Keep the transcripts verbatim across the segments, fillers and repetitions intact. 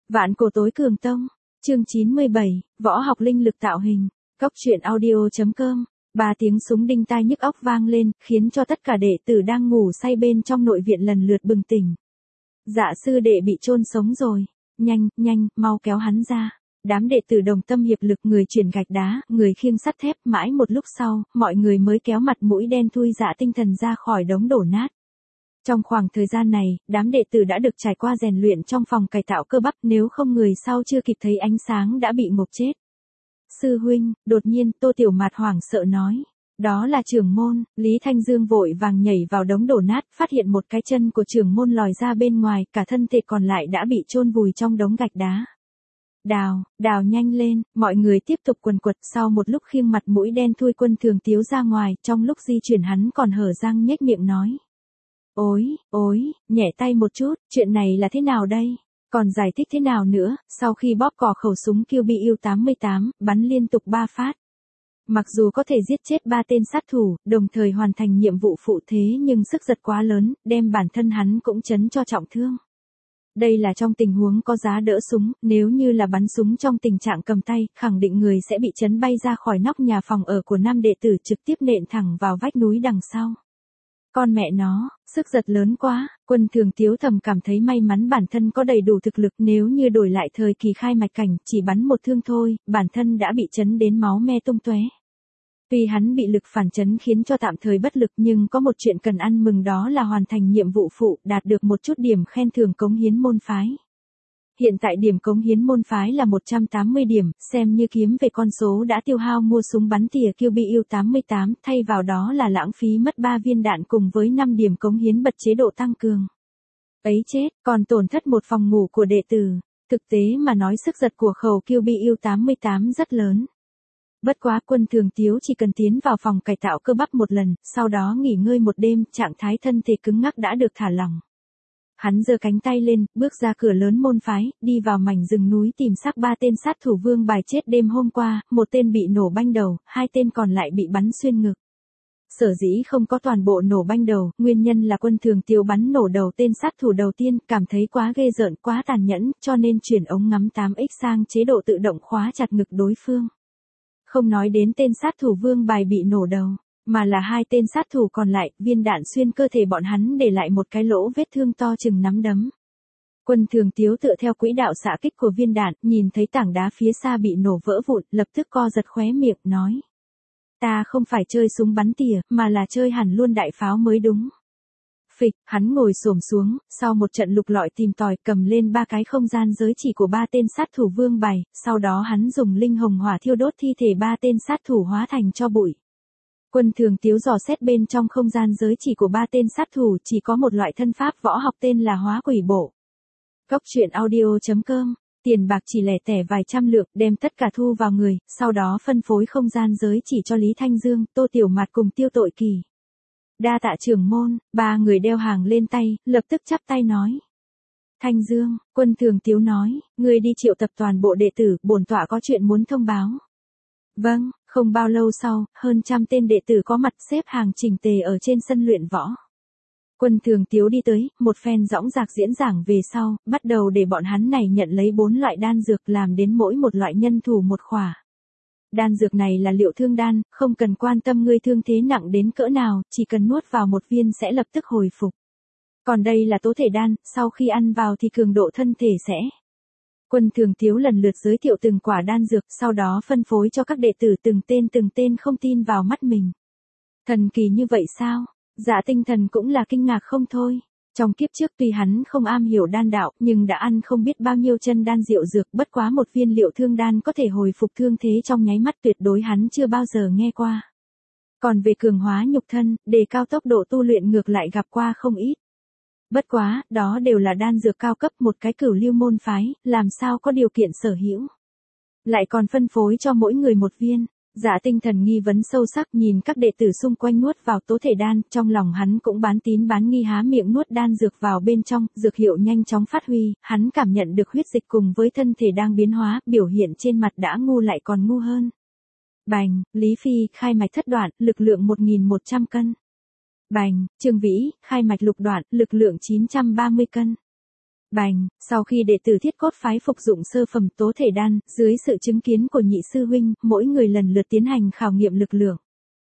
Vạn cổ tối cường tông, chương chín mươi bảy, võ học linh lực tạo hình, Cốc truyện audio.com, ba tiếng súng đinh tai nhức óc vang lên, khiến cho tất cả đệ tử đang ngủ say bên trong nội viện lần lượt bừng tỉnh. Dạ sư đệ bị chôn sống rồi, nhanh, nhanh, mau kéo hắn ra. Đám đệ tử đồng tâm hiệp lực, người chuyển gạch đá, người khiêng sắt thép, mãi một lúc sau, mọi người mới kéo mặt mũi đen thui Dạ Tinh Thần ra khỏi đống đổ nát. Trong khoảng thời gian này, đám đệ tử đã được trải qua rèn luyện trong phòng cải tạo cơ bắp, nếu không người sau chưa kịp thấy ánh sáng đã bị ngộp chết. Sư huynh, đột nhiên Tô Tiểu Mạt hoảng sợ nói. Đó là trưởng môn. Lý Thanh Dương vội vàng nhảy vào đống đổ nát, phát hiện một cái chân của trưởng môn lòi ra bên ngoài, cả thân thể còn lại đã bị chôn vùi trong đống gạch đá. Đào, đào nhanh lên, mọi người tiếp tục quần quật. Sau một lúc khiêng mặt mũi đen thui Quân Thường Tiếu ra ngoài, trong lúc di chuyển hắn còn hở răng nhếch miệng nói. Ôi, ôi, nhẹ tay một chút, chuyện này là thế nào đây? Còn giải thích thế nào nữa? Sau khi bóp cò khẩu súng Q B U tám mươi tám, bắn liên tục ba phát. Mặc dù có thể giết chết ba tên sát thủ, đồng thời hoàn thành nhiệm vụ phụ thế, nhưng sức giật quá lớn, đem bản thân hắn cũng chấn cho trọng thương. Đây là trong tình huống có giá đỡ súng, nếu như là bắn súng trong tình trạng cầm tay, khẳng định người sẽ bị chấn bay ra khỏi nóc nhà phòng ở của nam đệ tử, trực tiếp nện thẳng vào vách núi đằng sau. Con mẹ nó, sức giật lớn quá. Quân Thường Tiếu thầm cảm thấy may mắn bản thân có đầy đủ thực lực, nếu như đổi lại thời kỳ khai mạch cảnh, chỉ bắn một thương thôi, bản thân đã bị chấn đến máu me tung tóe. Tuy hắn bị lực phản chấn khiến cho tạm thời bất lực, nhưng có một chuyện cần ăn mừng, đó là hoàn thành nhiệm vụ phụ, đạt được một chút điểm khen thưởng cống hiến môn phái. Hiện tại điểm cống hiến môn phái là một trăm tám mươi điểm, xem như kiếm về con số đã tiêu hao mua súng bắn tỉa Q B U tám mươi tám, thay vào đó là lãng phí mất ba viên đạn cùng với năm điểm cống hiến bật chế độ tăng cường. Ấy chết, còn tổn thất một phòng ngủ của đệ tử. Thực tế mà nói, sức giật của khẩu Q B U tám mươi tám rất lớn. Bất quá Quân Thường Tiếu chỉ cần tiến vào phòng cải tạo cơ bắp một lần, sau đó nghỉ ngơi một đêm, trạng thái thân thể cứng ngắc đã được thả lỏng. Hắn giơ cánh tay lên, bước ra cửa lớn môn phái, đi vào mảnh rừng núi tìm xác ba tên sát thủ vương bài chết đêm hôm qua, một tên bị nổ banh đầu, hai tên còn lại bị bắn xuyên ngực. Sở dĩ không có toàn bộ nổ banh đầu, nguyên nhân là Quân Thường Tiếu bắn nổ đầu tên sát thủ đầu tiên, cảm thấy quá ghê rợn, quá tàn nhẫn, cho nên chuyển ống ngắm tám x sang chế độ tự động khóa chặt ngực đối phương. Không nói đến tên sát thủ vương bài bị nổ đầu, mà là hai tên sát thủ còn lại, viên đạn xuyên cơ thể bọn hắn để lại một cái lỗ vết thương to chừng nắm đấm. Quân Thường Tiếu tựa theo quỹ đạo xạ kích của viên đạn, nhìn thấy tảng đá phía xa bị nổ vỡ vụn, lập tức co giật khóe miệng, nói. Ta không phải chơi súng bắn tỉa, mà là chơi hẳn luôn đại pháo mới đúng. Phịch, hắn ngồi xổm xuống, sau một trận lục lọi tìm tòi, cầm lên ba cái không gian giới chỉ của ba tên sát thủ vương bài, sau đó hắn dùng linh hồng hỏa thiêu đốt thi thể ba tên sát thủ hóa thành tro bụi. Quân Thường Tiếu dò xét bên trong không gian giới chỉ của ba tên sát thủ, chỉ có một loại thân pháp võ học tên là hóa quỷ bộ. Cốc truyện audio.com, tiền bạc chỉ lẻ tẻ vài trăm lượng, đem tất cả thu vào người, sau đó phân phối không gian giới chỉ cho Lý Thanh Dương, Tô Tiểu Mạt cùng Tiêu Tội Kỳ. Đa tạ trưởng môn. Ba người đeo hàng lên tay, lập tức chắp tay nói. Thanh Dương, Quân Thường Tiếu nói, ngươi đi triệu tập toàn bộ đệ tử, bổn tọa có chuyện muốn thông báo. Vâng. Không bao lâu sau, hơn trăm tên đệ tử có mặt xếp hàng chỉnh tề ở trên sân luyện võ. Quân Thường Tiếu đi tới, một phen dõng dạc diễn giảng về sau, bắt đầu để bọn hắn này nhận lấy bốn loại đan dược, làm đến mỗi một loại nhân thủ một khỏa. Đan dược này là liệu thương đan, không cần quan tâm ngươi thương thế nặng đến cỡ nào, chỉ cần nuốt vào một viên sẽ lập tức hồi phục. Còn đây là tố thể đan, sau khi ăn vào thì cường độ thân thể sẽ. Quân Thường Tiếu lần lượt giới thiệu từng quả đan dược, sau đó phân phối cho các đệ tử từng tên từng tên, không tin vào mắt mình. Thần kỳ như vậy sao? Dạ Tinh Thần cũng là kinh ngạc không thôi. Trong kiếp trước tuy hắn không am hiểu đan đạo, nhưng đã ăn không biết bao nhiêu chân đan diệu dược, bất quá một viên liệu thương đan có thể hồi phục thương thế trong nháy mắt, tuyệt đối hắn chưa bao giờ nghe qua. Còn về cường hóa nhục thân, đề cao tốc độ tu luyện ngược lại gặp qua không ít. Bất quá, đó đều là đan dược cao cấp, một cái cửu lưu môn phái, làm sao có điều kiện sở hữu. Lại còn phân phối cho mỗi người một viên. Dạ Tinh Thần nghi vấn sâu sắc nhìn các đệ tử xung quanh nuốt vào tố thể đan, trong lòng hắn cũng bán tín bán nghi há miệng nuốt đan dược vào bên trong, dược hiệu nhanh chóng phát huy, hắn cảm nhận được huyết dịch cùng với thân thể đang biến hóa, biểu hiện trên mặt đã ngu lại còn ngu hơn. Bành, Lý Phi, khai mạch thất đoạn, lực lượng một nghìn một trăm cân. Bành, Trương Vĩ, khai mạch lục đoạn, lực lượng chín trăm ba mươi cân. Bành, sau khi đệ tử Thiết Cốt phái phục dụng sơ phẩm tố thể đan, dưới sự chứng kiến của nhị sư huynh, mỗi người lần lượt tiến hành khảo nghiệm lực lượng.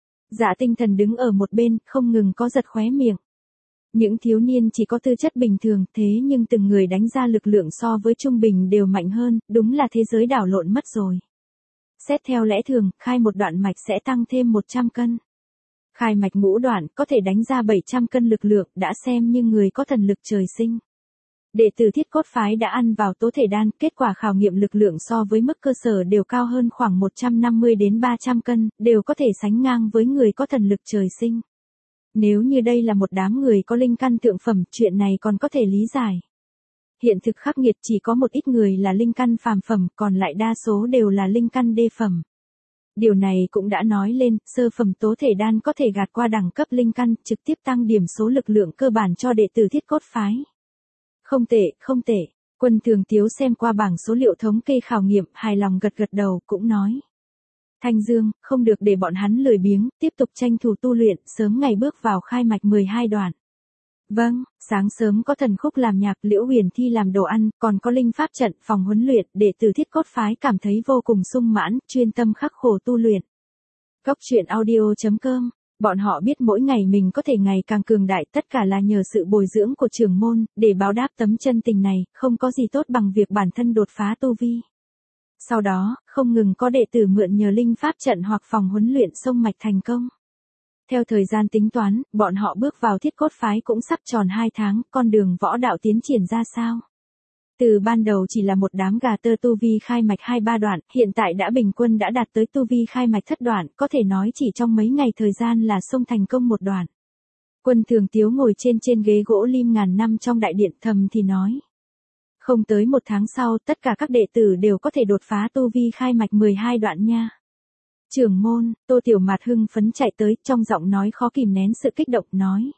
Dạ Tinh Thần đứng ở một bên, không ngừng có giật khóe miệng. Những thiếu niên chỉ có tư chất bình thường, thế nhưng từng người đánh ra lực lượng so với trung bình đều mạnh hơn, đúng là thế giới đảo lộn mất rồi. Xét theo lẽ thường, khai một đoạn mạch sẽ tăng thêm một trăm cân. Khai mạch ngũ đoạn có thể đánh ra bảy trăm cân lực lượng, đã xem như người có thần lực trời sinh. Đệ tử Thiết Cốt phái đã ăn vào tố thể đan, kết quả khảo nghiệm lực lượng so với mức cơ sở đều cao hơn khoảng một trăm năm mươi đến ba trăm cân, đều có thể sánh ngang với người có thần lực trời sinh. Nếu như đây là một đám người có linh căn thượng phẩm, chuyện này còn có thể lý giải. Hiện thực khắc nghiệt, chỉ có một ít người là linh căn phàm phẩm, còn lại đa số đều là linh căn đê phẩm. Điều này cũng đã nói lên, sơ phẩm tố thể đan có thể gạt qua đẳng cấp linh căn, trực tiếp tăng điểm số lực lượng cơ bản cho đệ tử Thiết Cốt phái. Không tệ, không tệ. Quân Thường Tiếu xem qua bảng số liệu thống kê khảo nghiệm, hài lòng gật gật đầu, cũng nói. Thanh Dương, không được để bọn hắn lười biếng, tiếp tục tranh thủ tu luyện, sớm ngày bước vào khai mạch mười hai đoạn. Vâng, sáng sớm có thần khúc làm nhạc, Liễu Huyền Thi làm đồ ăn, còn có linh pháp trận, phòng huấn luyện, đệ tử Thiết Cốt phái cảm thấy vô cùng sung mãn, chuyên tâm khắc khổ tu luyện. Cốc truyện audio chấm com. Bọn họ biết mỗi ngày mình có thể ngày càng cường đại, tất cả là nhờ sự bồi dưỡng của trưởng môn, để báo đáp tấm chân tình này, không có gì tốt bằng việc bản thân đột phá tu vi. Sau đó, không ngừng có đệ tử mượn nhờ linh pháp trận hoặc phòng huấn luyện sông mạch thành công. Theo thời gian tính toán, bọn họ bước vào Thiết Cốt phái cũng sắp tròn hai tháng, con đường võ đạo tiến triển ra sao? Từ ban đầu chỉ là một đám gà tơ tu vi khai mạch hai ba đoạn, hiện tại đã bình quân đã đạt tới tu vi khai mạch thất đoạn, có thể nói chỉ trong mấy ngày thời gian là xông thành công một đoạn. Quân Thường Tiếu ngồi trên trên ghế gỗ lim ngàn năm trong đại điện, thầm thì nói. Không tới một tháng sau, tất cả các đệ tử đều có thể đột phá tu vi khai mạch mười hai đoạn nha. Trưởng môn, Tô Tiểu Mạt hưng phấn chạy tới, trong giọng nói khó kìm nén sự kích động, nói.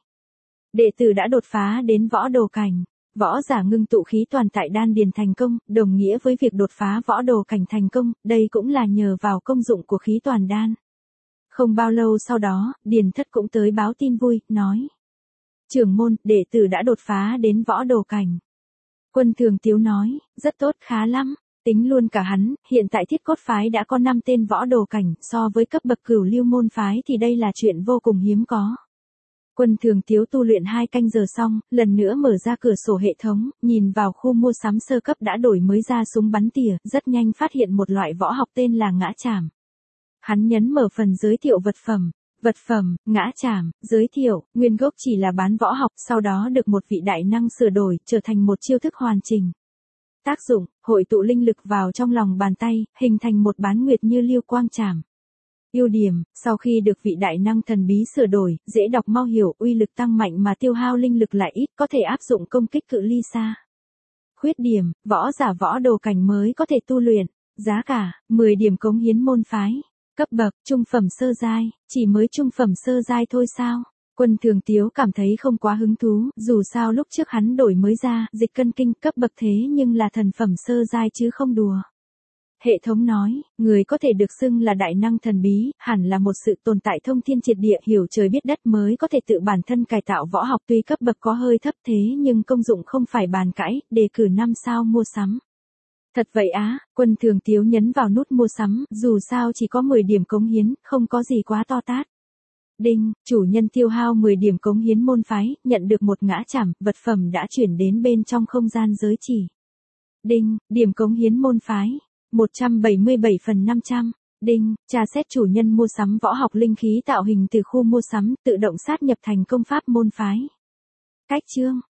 Đệ tử đã đột phá đến võ đồ cảnh. Võ giả ngưng tụ khí toàn tại đan điền thành công, đồng nghĩa với việc đột phá võ đồ cảnh thành công, đây cũng là nhờ vào công dụng của khí toàn đan. Không bao lâu sau đó, Điền Thất cũng tới báo tin vui, nói. Trưởng môn, đệ tử đã đột phá đến võ đồ cảnh. Quân Thường Tiếu nói, rất tốt, khá lắm. Tính luôn cả hắn, hiện tại Thiết Cốt phái đã có năm tên võ đồ cảnh, so với cấp bậc Cửu Lưu môn phái thì đây là chuyện vô cùng hiếm có. Quân Thường Tiếu tu luyện hai canh giờ xong, lần nữa mở ra cửa sổ hệ thống, nhìn vào khu mua sắm sơ cấp đã đổi mới ra súng bắn tỉa, rất nhanh phát hiện một loại võ học tên là ngã trảm. Hắn nhấn mở phần giới thiệu vật phẩm. Vật phẩm, ngã trảm, giới thiệu, nguyên gốc chỉ là bán võ học, sau đó được một vị đại năng sửa đổi, trở thành một chiêu thức hoàn chỉnh. Tác dụng, hội tụ linh lực vào trong lòng bàn tay, hình thành một bán nguyệt như lưu quang trảm. Ưu điểm, sau khi được vị đại năng thần bí sửa đổi, dễ đọc mau hiểu, uy lực tăng mạnh mà tiêu hao linh lực lại ít, có thể áp dụng công kích cự ly xa. Khuyết điểm, võ giả võ đồ cảnh mới có thể tu luyện. Giá cả, mười điểm cống hiến môn phái. Cấp bậc, trung phẩm sơ giai, chỉ mới trung phẩm sơ giai thôi sao? Quân Thường Tiếu cảm thấy không quá hứng thú, dù sao lúc trước hắn đổi mới ra, dịch cân kinh cấp bậc thế nhưng là thần phẩm sơ giai chứ không đùa. Hệ thống nói, người có thể được xưng là đại năng thần bí, hẳn là một sự tồn tại thông thiên triệt địa, hiểu trời biết đất mới có thể tự bản thân cải tạo võ học, tuy cấp bậc có hơi thấp thế nhưng công dụng không phải bàn cãi, đề cử năm sao mua sắm. Thật vậy á, Quân Thường Tiếu nhấn vào nút mua sắm, dù sao chỉ có mười điểm cống hiến, không có gì quá to tát. Đinh, chủ nhân tiêu hao mười điểm cống hiến môn phái, nhận được một ngã trảm, vật phẩm đã chuyển đến bên trong không gian giới chỉ. Đinh, điểm cống hiến môn phái. một trăm bảy mươi bảy phần năm trăm. Đinh, tra xét chủ nhân mua sắm võ học linh khí tạo hình từ khu mua sắm, tự động sát nhập thành công pháp môn phái. Cách chương,